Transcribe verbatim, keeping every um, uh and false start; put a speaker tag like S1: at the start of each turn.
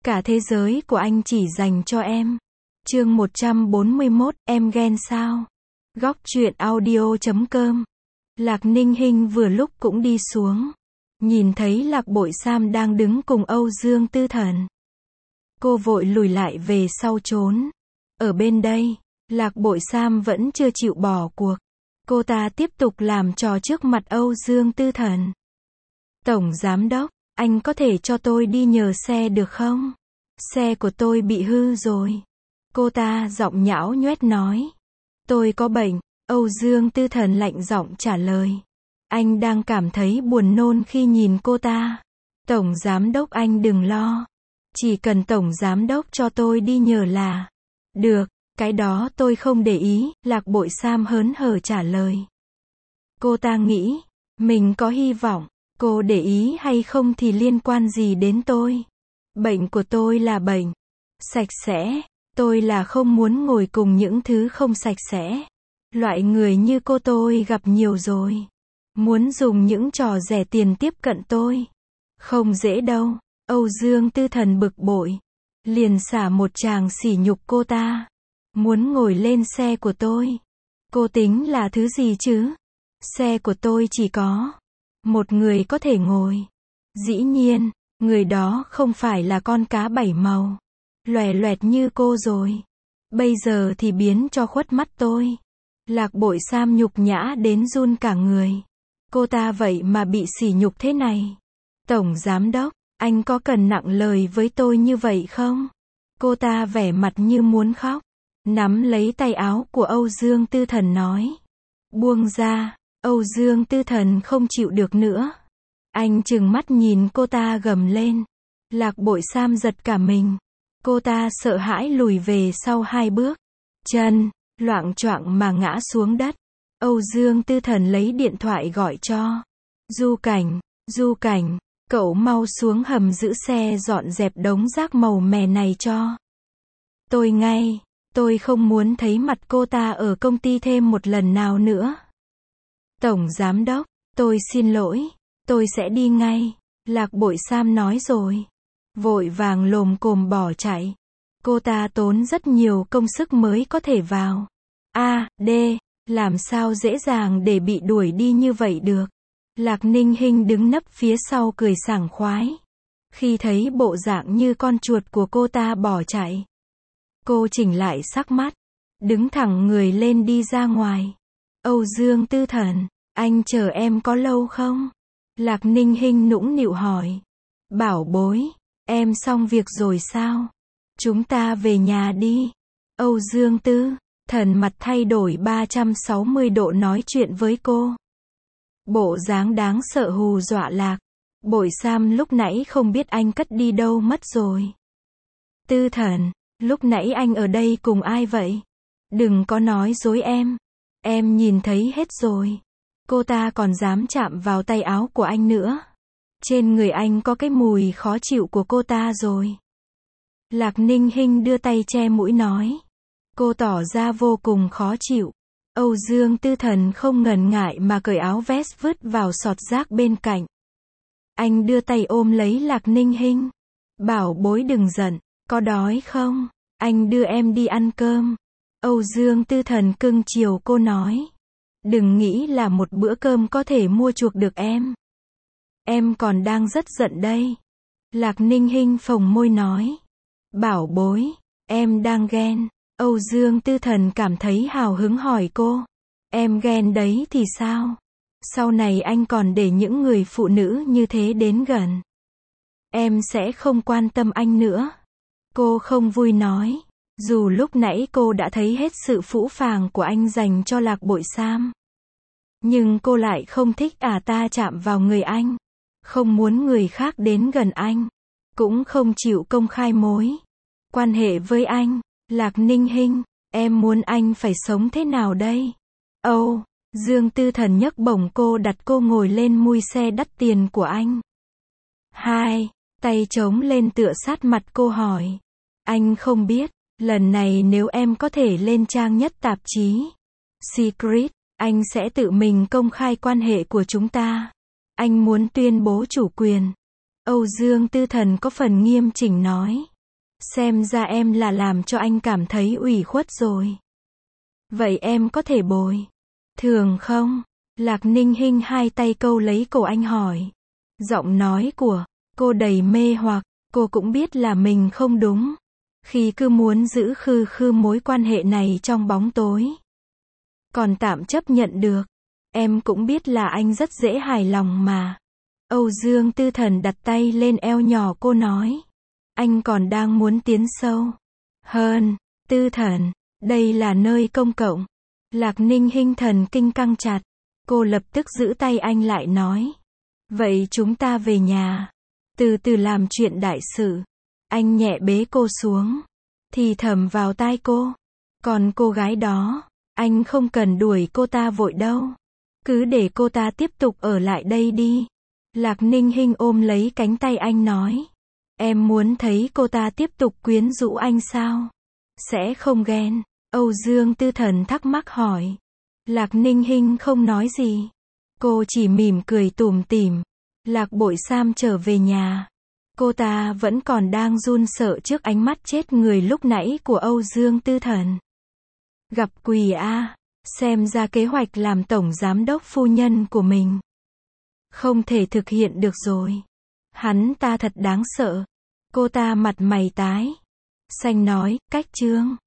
S1: Cả thế giới của anh chỉ dành cho em. Chương một trăm bốn mươi mốt, em ghen sao? Góc truyện audio chấm com. Lạc Ninh Hinh vừa lúc cũng đi xuống. Nhìn thấy Lạc Bội Sam đang đứng cùng Âu Dương Tư Thần. Cô vội lùi lại về sau trốn. Ở bên đây, Lạc Bội Sam vẫn chưa chịu bỏ cuộc. Cô ta tiếp tục làm trò trước mặt Âu Dương Tư Thần. Tổng Giám Đốc, anh có thể cho tôi đi nhờ xe được không? Xe của tôi bị hư rồi. Cô ta giọng nhão nhoét nói. Tôi có bệnh, Âu Dương Tư Thần lạnh giọng trả lời. Anh đang cảm thấy buồn nôn khi nhìn cô ta. Tổng Giám Đốc anh đừng lo. Chỉ cần Tổng Giám Đốc cho tôi đi nhờ là được, cái đó tôi không để ý, Lạc Bội Sam hớn hở trả lời. Cô ta nghĩ, mình có hy vọng, cô để ý hay không thì liên quan gì đến tôi. Bệnh của tôi là bệnh sạch sẽ, tôi là không muốn ngồi cùng những thứ không sạch sẽ. Loại người như cô tôi gặp nhiều rồi. Muốn dùng những trò rẻ tiền tiếp cận tôi. Không dễ đâu. Âu Dương Tư Thần bực bội. Liền xả một tràng sỉ nhục cô ta. Muốn ngồi lên xe của tôi. Cô tính là thứ gì chứ? Xe của tôi chỉ có một người có thể ngồi. Dĩ nhiên, người đó không phải là con cá bảy màu. Loè loẹt như cô rồi. Bây giờ thì biến cho khuất mắt tôi. Lạc Bội Sam nhục nhã đến run cả người. Cô ta vậy mà bị sỉ nhục thế này. Tổng Giám Đốc, anh có cần nặng lời với tôi như vậy không? Cô ta vẻ mặt như muốn khóc. Nắm lấy tay áo của Âu Dương Tư Thần nói. Buông ra. Âu Dương Tư Thần không chịu được nữa. Anh trừng mắt nhìn cô ta gầm lên. Lạc Bội Sam giật cả mình. Cô ta sợ hãi lùi về sau hai bước. Chân loạng choạng mà ngã xuống đất. Âu Dương Tư Thần lấy điện thoại gọi cho Du Cảnh. Du Cảnh, cậu mau xuống hầm giữ xe dọn dẹp đống rác màu mè này cho tôi ngay. Tôi không muốn thấy mặt cô ta ở công ty thêm một lần nào nữa. Tổng Giám Đốc, tôi xin lỗi. Tôi sẽ đi ngay. Lạc Bội Sam nói rồi. Vội vàng lồm cồm bỏ chạy. Cô ta tốn rất nhiều công sức mới có thể vào. A, D, làm sao dễ dàng để bị đuổi đi như vậy được. Lạc Ninh Hinh đứng nấp phía sau cười sảng khoái. Khi thấy bộ dạng như con chuột của cô ta bỏ chạy. Cô chỉnh lại sắc mắt. Đứng thẳng người lên đi ra ngoài. Âu Dương Tư Thần, anh chờ em có lâu không? Lạc Ninh Hinh nũng nịu hỏi. Bảo bối, em xong việc rồi sao? Chúng ta về nhà đi. Âu Dương Tư Thần mặt thay đổi ba trăm sáu mươi độ nói chuyện với cô. Bộ dáng đáng sợ hù dọa Lạc Bội Sam lúc nãy không biết anh cất đi đâu mất rồi. Tư Thần, lúc nãy anh ở đây cùng ai vậy? Đừng có nói dối em. Em nhìn thấy hết rồi. Cô ta còn dám chạm vào tay áo của anh nữa. Trên người anh có cái mùi khó chịu của cô ta rồi. Lạc Ninh Hinh đưa tay che mũi nói. Cô tỏ ra vô cùng khó chịu. Âu Dương Tư Thần không ngần ngại mà cởi áo vest vứt vào sọt rác bên cạnh. Anh đưa tay ôm lấy Lạc Ninh Hinh. Bảo bối đừng giận, có đói không? Anh đưa em đi ăn cơm. Âu Dương Tư Thần cưng chiều cô nói. Đừng nghĩ là một bữa cơm có thể mua chuộc được em. Em còn đang rất giận đây. Lạc Ninh Hinh phồng môi nói. Bảo bối, em đang ghen. Âu Dương Tư Thần cảm thấy hào hứng hỏi cô. Em ghen đấy thì sao? Sau này anh còn để những người phụ nữ như thế đến gần. Em sẽ không quan tâm anh nữa. Cô không vui nói. Dù lúc nãy cô đã thấy hết sự phũ phàng của anh dành cho Lạc Bội Sam. Nhưng cô lại không thích à ta chạm vào người anh. Không muốn người khác đến gần anh. Cũng không chịu công khai mối quan hệ với anh. Lạc Ninh Hinh, em muốn anh phải sống thế nào đây? Âu Dương Tư Thần nhấc bổng cô đặt cô ngồi lên mui xe đắt tiền của anh. Hai, tay chống lên tựa sát mặt cô hỏi. Anh không biết, lần này nếu em có thể lên trang nhất tạp chí Secret, anh sẽ tự mình công khai quan hệ của chúng ta. Anh muốn tuyên bố chủ quyền. Âu Dương Tư Thần có phần nghiêm chỉnh nói. Xem ra em là làm cho anh cảm thấy ủy khuất rồi. Vậy em có thể bồi thường không? Lạc Ninh Hinh hai tay câu lấy cổ anh hỏi. Giọng nói của cô đầy mê hoặc, cô cũng biết là mình không đúng. Khi cứ muốn giữ khư khư mối quan hệ này trong bóng tối. Còn tạm chấp nhận được. Em cũng biết là anh rất dễ hài lòng mà. Âu Dương Tư Thần đặt tay lên eo nhỏ cô nói. Anh còn đang muốn tiến sâu hơn. Tư Thần, đây là nơi công cộng. Lạc Ninh Hinh thần kinh căng chặt. Cô lập tức giữ tay anh lại nói. Vậy chúng ta về nhà. Từ từ làm chuyện đại sự. Anh nhẹ bế cô xuống. Thì thầm vào tai cô. Còn cô gái đó, anh không cần đuổi cô ta vội đâu. Cứ để cô ta tiếp tục ở lại đây đi. Lạc Ninh Hinh ôm lấy cánh tay anh nói. Em muốn thấy cô ta tiếp tục quyến rũ anh sao? Sẽ không ghen? Âu Dương Tư Thần thắc mắc hỏi. Lạc Ninh Hinh không nói gì. Cô chỉ mỉm cười tủm tỉm. Lạc Bội Sam trở về nhà. Cô ta vẫn còn đang run sợ trước ánh mắt chết người lúc nãy của Âu Dương Tư Thần. Gặp quỷ a, xem ra kế hoạch làm tổng giám đốc phu nhân của mình không thể thực hiện được rồi. Hắn ta thật đáng sợ. Cô ta mặt mày tái xanh nói, cách Trương